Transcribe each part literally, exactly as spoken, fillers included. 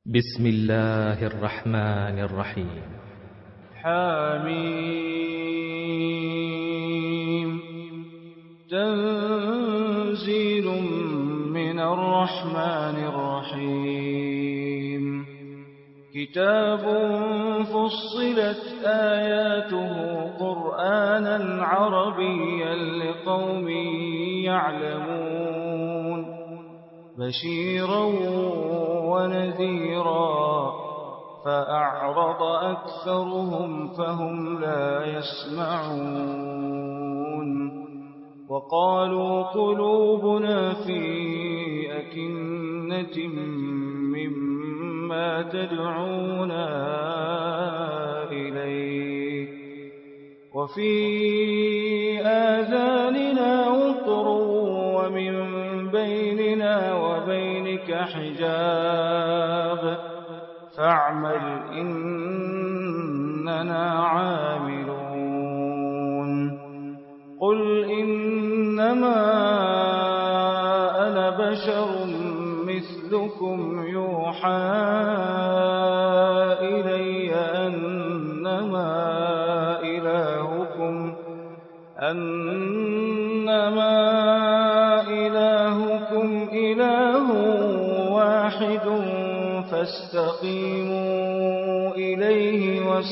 بسم الله الرحمن الرحيم. حميم. تنزيل من الرحمن الرحيم. كتاب فصلت آياته قرآنا عربيا لقوم يعلمون بشيرا ونذيرا فأعرض أكثرهم فهم لا يسمعون. وقالوا قلوبنا في أكنة مما تدعونا إليه وفي آذاننا وقر ومن بيننا وبينك حجاب فاعمل إننا عاملون. قل إنما أنا بشر مثلكم يوحى إلي أنما إلهكم أنما إلهكم إله واحد فاستقيموا إليه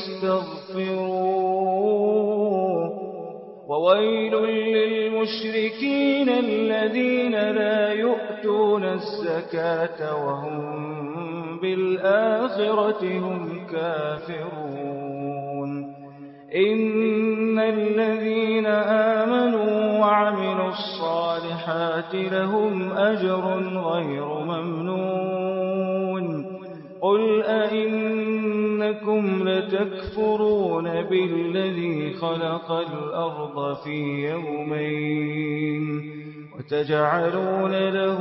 واستغفروه. وويل للمشركين الذين لا يؤتون الزكاة وهم بالآخرة هم كافرون. إن الذين آمنوا وعملوا الصالحات لهم أجر غير ممنون. قل أئنكم لتكفرون بالذي خلق الأرض في يومين وتجعلون له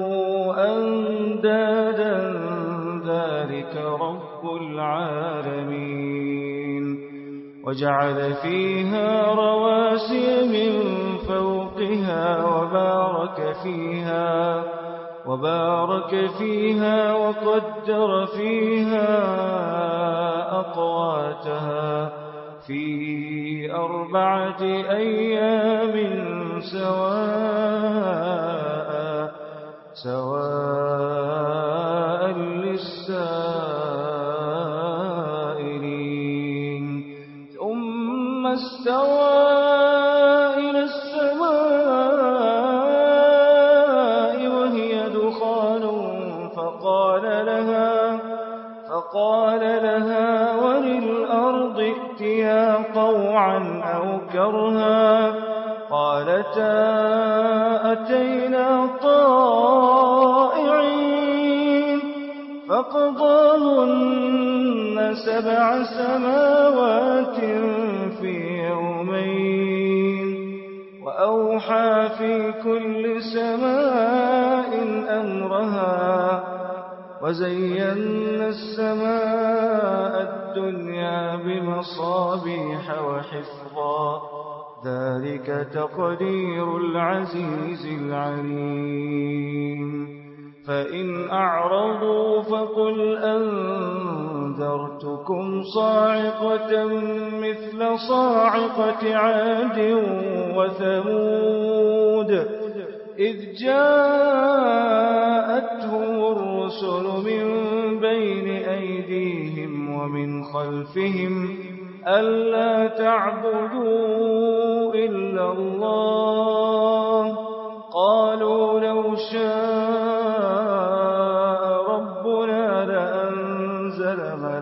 أندادا ذلك رب العالمين. وجعل فيها رواسي من فوقها وبارك فيها وبارك فيها وقدر فيها أقواتها في أربعة أيام سواء سواء للسائلين. ثم استوى إلى السماء وهي دخان فقال لها فقال لها وللأرض ائتيا طوعا أو كرها قالتا أتينا طائعين. فقضاهن سبع سماوات في يومين وأوحى في كل سماء أمرها وزينا السماء الدنيا بمصابيح وحفظا ذلك تقدير العزيز العليم. فإن أعرضوا فقل أنذرتكم صاعقة مثل صاعقة عاد وثمود إذ جاءتهم الرسل من بين أيديهم ومن خلفهم ألا تعبدوا إلا الله قالوا لو شاء ربنا لأنزل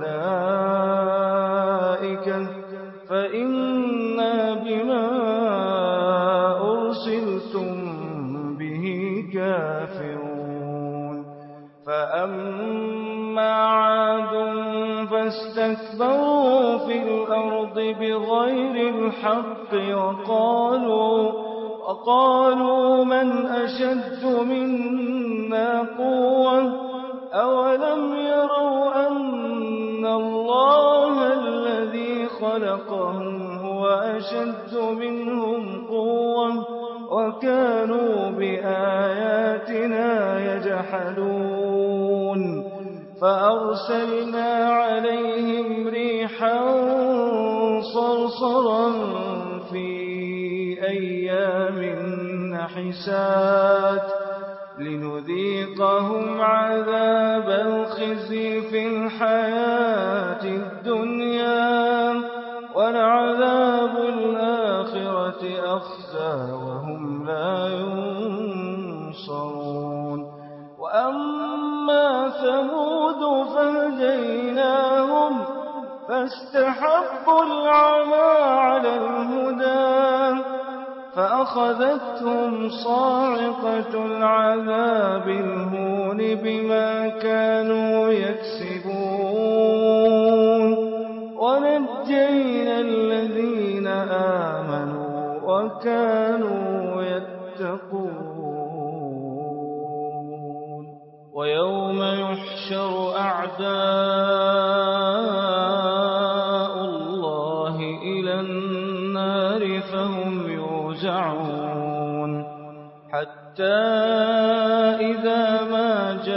ملائكة فإنا بما أرسلتم به كافرون. فأما عاد فاستكبروا في الأرض بغير الحق وقالوا وقالوا من أشد منا قوة أولم يروا أن الله الذي خلقهم هو أشد منهم قوة وكانوا بآياتنا يجحدون. فأرسلنا عليهم ريحا صرصرا في أيام نحسات لنذيقهم عذاب الخزي في الحياة الدنيا ولعذاب الآخرة أخزى وهم لا ينصرون. وأما ثمود فهديناهم فاستحبوا العمى على الهدى فأخذتهم صاعقة العذاب الهون بما كانوا يكسبون ونجينا الذين آمنوا وكانوا يتقون. ويوم يحشر أعداء الله إلى النار فهم يوزعون حتى إذا ما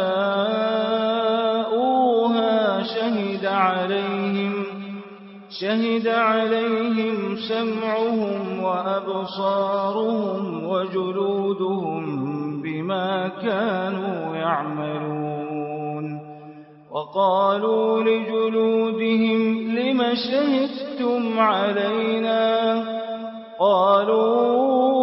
جاءوها شهد عليهم شهد عليهم سمعهم وأبصارهم وجلودهم بما كانوا يعملون. وقالوا لجلودهم لم شهدتم علينا قالوا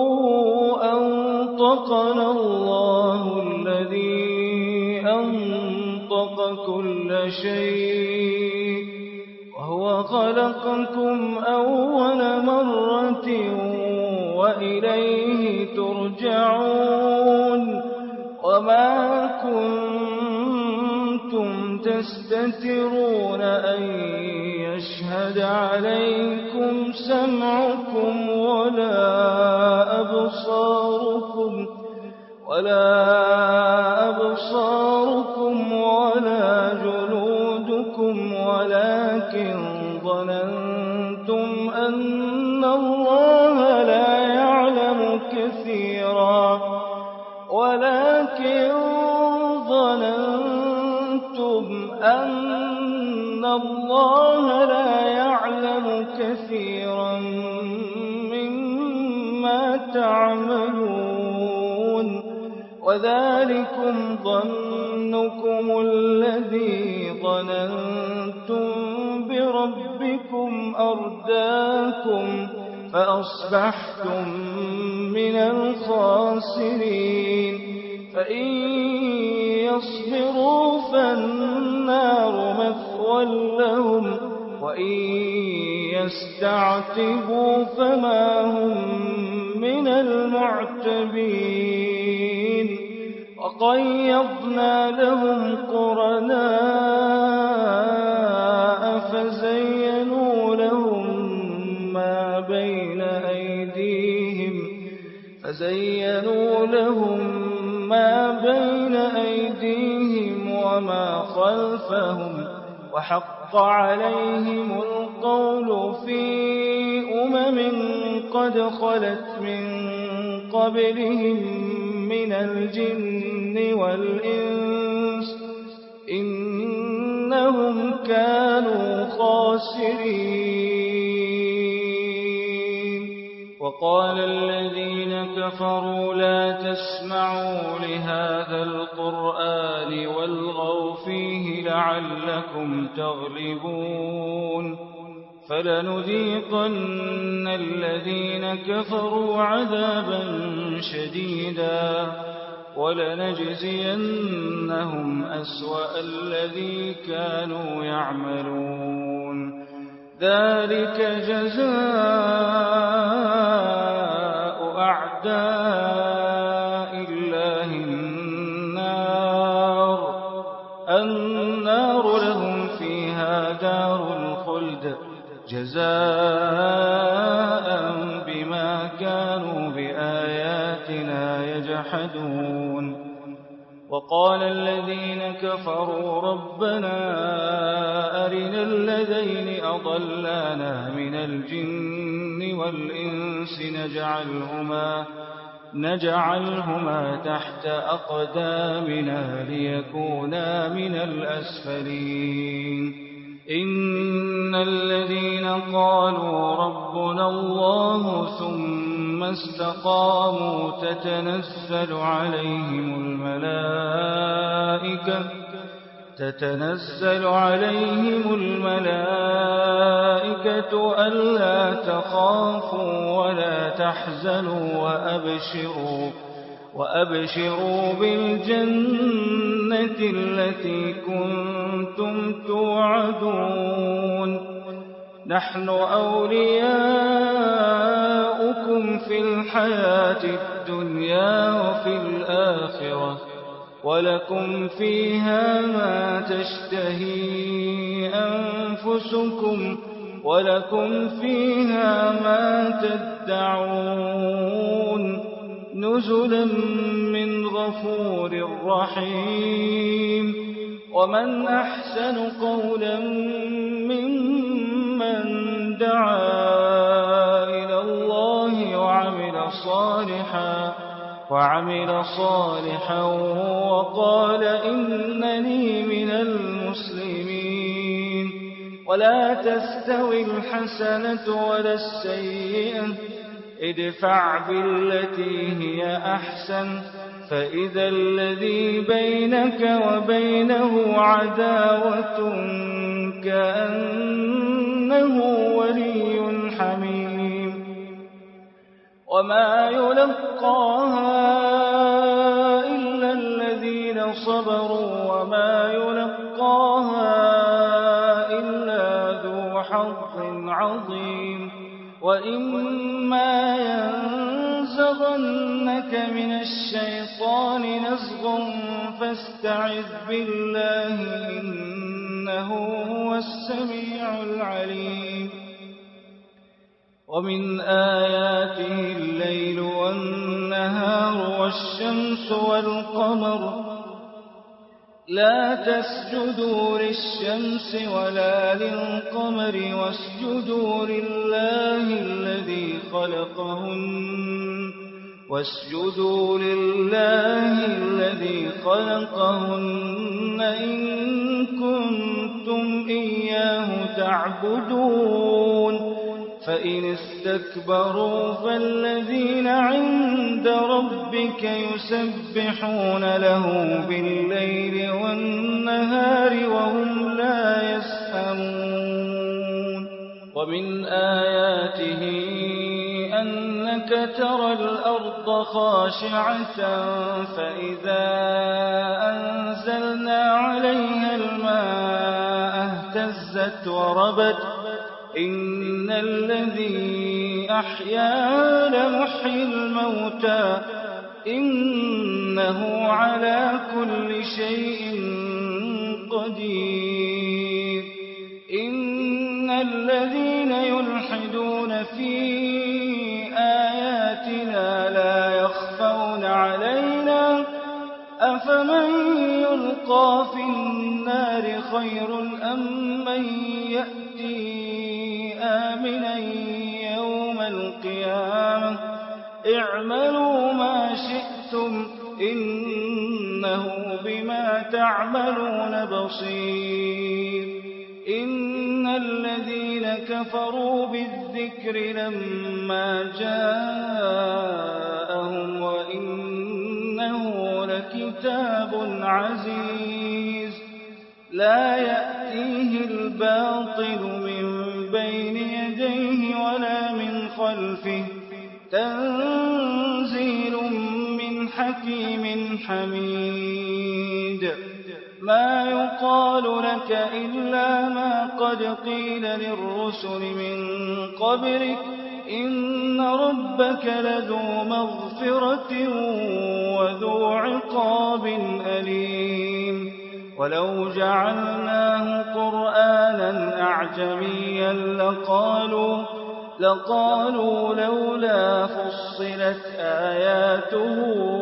أنطقنا الله الذي أنطق كل شيء وهو خلقكم أول مرة وإليه ترجعون. وما كنتم تستترون أن يشهد عليكم سمعكم ولا أبصاركم ولا أبصاركم ولا جلودكم ولكن ظننتم أن الله لا يعلم كثيرا ولكن ظننتم أن الله لا يعلم كثيرا مما تعملون. وذلكم ظنكم الذي ظننتم بربكم أرداكم فأصبحتم من الخاسرين. فإن يصبروا فالنار مثوى لهم وإن يستعتبوا فما هم من المعتبين. وقيضنا لهم قرناء فزينوا لهم ما بين أيديهم فزينوا لهم ما بين أيديهم وما خلفهم وحق عليهم القول في أمم قد خلت من قبلهم من الجن والإنس إنهم كانوا خاسرين. وقال الذين كفروا لا تسمعوا لهذا القرآن والغوا فيه لعلكم تغلبون. فلنذيقن الذين كفروا عذابا شديدا ولنجزينهم أسوأ الذي كانوا يعملون. ذلك جزاء أعداء الله النار النار لهم فيها دار الخلد جزاء بما كانوا بآياتنا يجحدون. وقال الذين كفروا ربنا أرنا الذين أضلانا من الجن والإنس نجعلهما نجعلهما تحت أقدامنا ليكونا من الأسفلين إن الذين قالوا ربنا الله ثم استقاموا تتنزل عليهم الملائكة تتنزل عليهم الملائكة ألا تخافوا ولا تحزنوا وأبشروا وأبشروا بالجنة التي كنتم توعدون نحن أولياؤكم في الحياة الدنيا وفي الآخرة ولكم فيها ما تشتهي أنفسكم ولكم فيها ما تدعون نزلا من غفور رحيم ومن أحسن قولا ممن دعا إلى الله وعمل صالحا وعمل صالحا وقال إنني من المسلمين ولا تستوي الحسنة ولا السيئة ادفع بالتي هي أحسن فإذا الذي بينك وبينه عداوة كأنه ولي حميم وما يلقاها إلا الذين صبروا وما يلقاها إلا ذو حظ عظيم وإما ينزغنك من الشيطان نزغ فاستعذ بالله إنه هو السميع العليم ومن آياته الليل والنهار والشمس والقمر لا تسجدوا للشمس ولا للقمر واسجدوا لله الذي خلقهن واسجدوا لله الذي خلقهن إن كنتم إياه تعبدون فإن استكبروا فالذين عند ربك يسبحون له بالليل والنهار وهم لا يسأمون ومن آياته أنك ترى الأرض خاشعة فإذا أنزلنا عليها الماء اهتزت وربت إن الذي أحيا لمحيي الموتى إنه على كل شيء قدير إن الذين يلحدون في آياتنا لا يخفون علينا أفمن يلقى في النار خير أم من يأتي آمنا يوم القيامة اعملوا ما شئتم إنه بما تعملون بصير إن الذين كفروا بالذكر لما جاءهم وإنه لكتاب عزيز لا يأتيه الباطل من بين يديه ولا من خلفه تنزيل من حكيم حميد ما يقال لك إلا ما قد قيل للرسل من قبلك إن ربك لذو مغفرة وذو عقاب أليم ولو جعلناه قرآنا أعجميا لقالوا لقالوا لولا فصلت آياته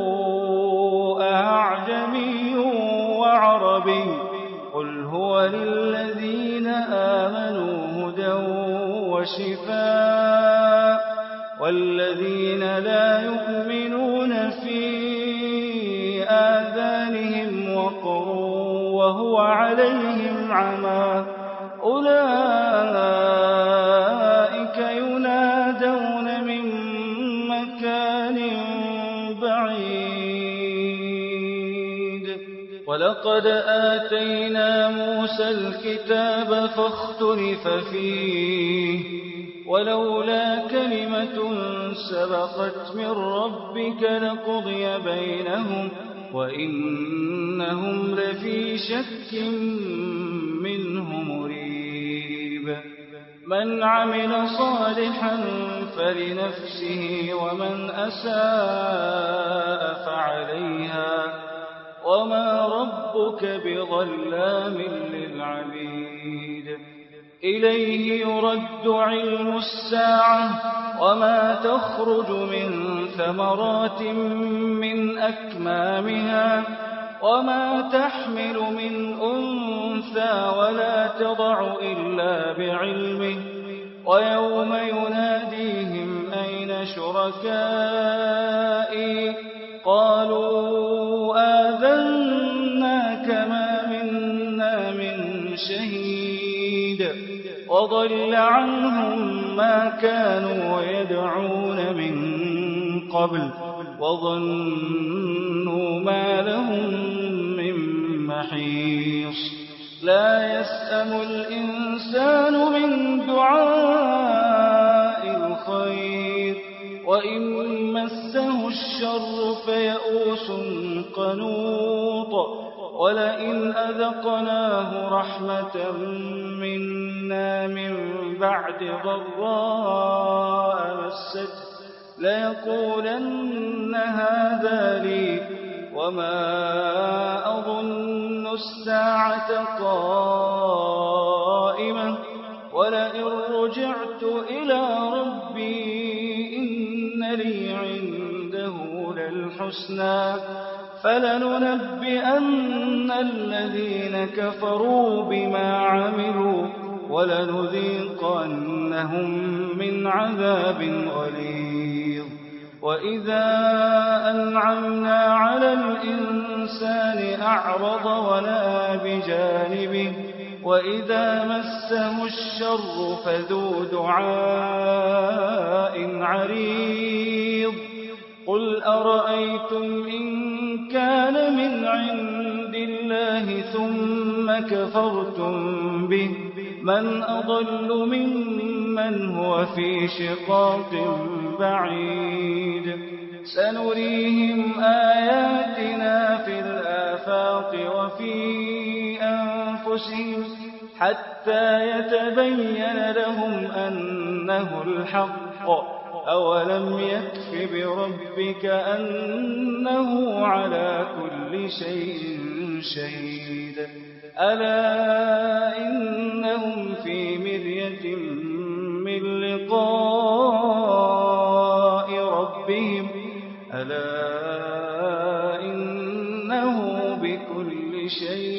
أعجمي وعربي قل هو للذين آمنوا هدى وشفاء والذين لا يؤمنون وهو عليهم عمى أولئك ينادون من مكان بعيد ولقد آتينا موسى الكتاب فاختلف فيه ولولا كلمة سبقت من ربك لقضي بينهم وإنهم لفي شك منه مريب من عمل صالحا فلنفسه ومن أساء فعليها وما ربك بظلام للعبيد إليه يرد علم الساعة وما تخرج من ثمرات من أكمامها وما تحمل من أنثى ولا تضع إلا بعلمه ويوم يناديهم أين شركائي قالوا آذناك ما منا من شهيد وضل عنهم ما كانوا يدعون من قبل وظنوا ما لهم من محيص لا يسأم الإنسان من دعاء الخير وإن مسه الشر فيئوس قنوط ولئن أذقناه رحمة منا من بعد ضراء مسته ليقولن هذا لي وما أظن الساعة قائمة ولئن رجعت إلى ربي إن لي عنده للحسنى فلننبئن الذين كفروا بما عملوا ولنذيقنهم من عذاب غليظ وإذا أنعمنا على الإنسان أعرض ونأى بجانبه وإذا مسه الشر فذو دعاء عريض قل أرأيتم إن كان من عند الله ثم كفرتم به من أضل ممن هو في شقاق بعيد سنريهم آياتنا في الآفاق وفي أنفسهم حتى يتبين لهم أنه الحق أولم يكف بربك أنه على كل شيء شهيد ألا إنهم في مرية من لقاء ربهم ألا إنه بكل شيء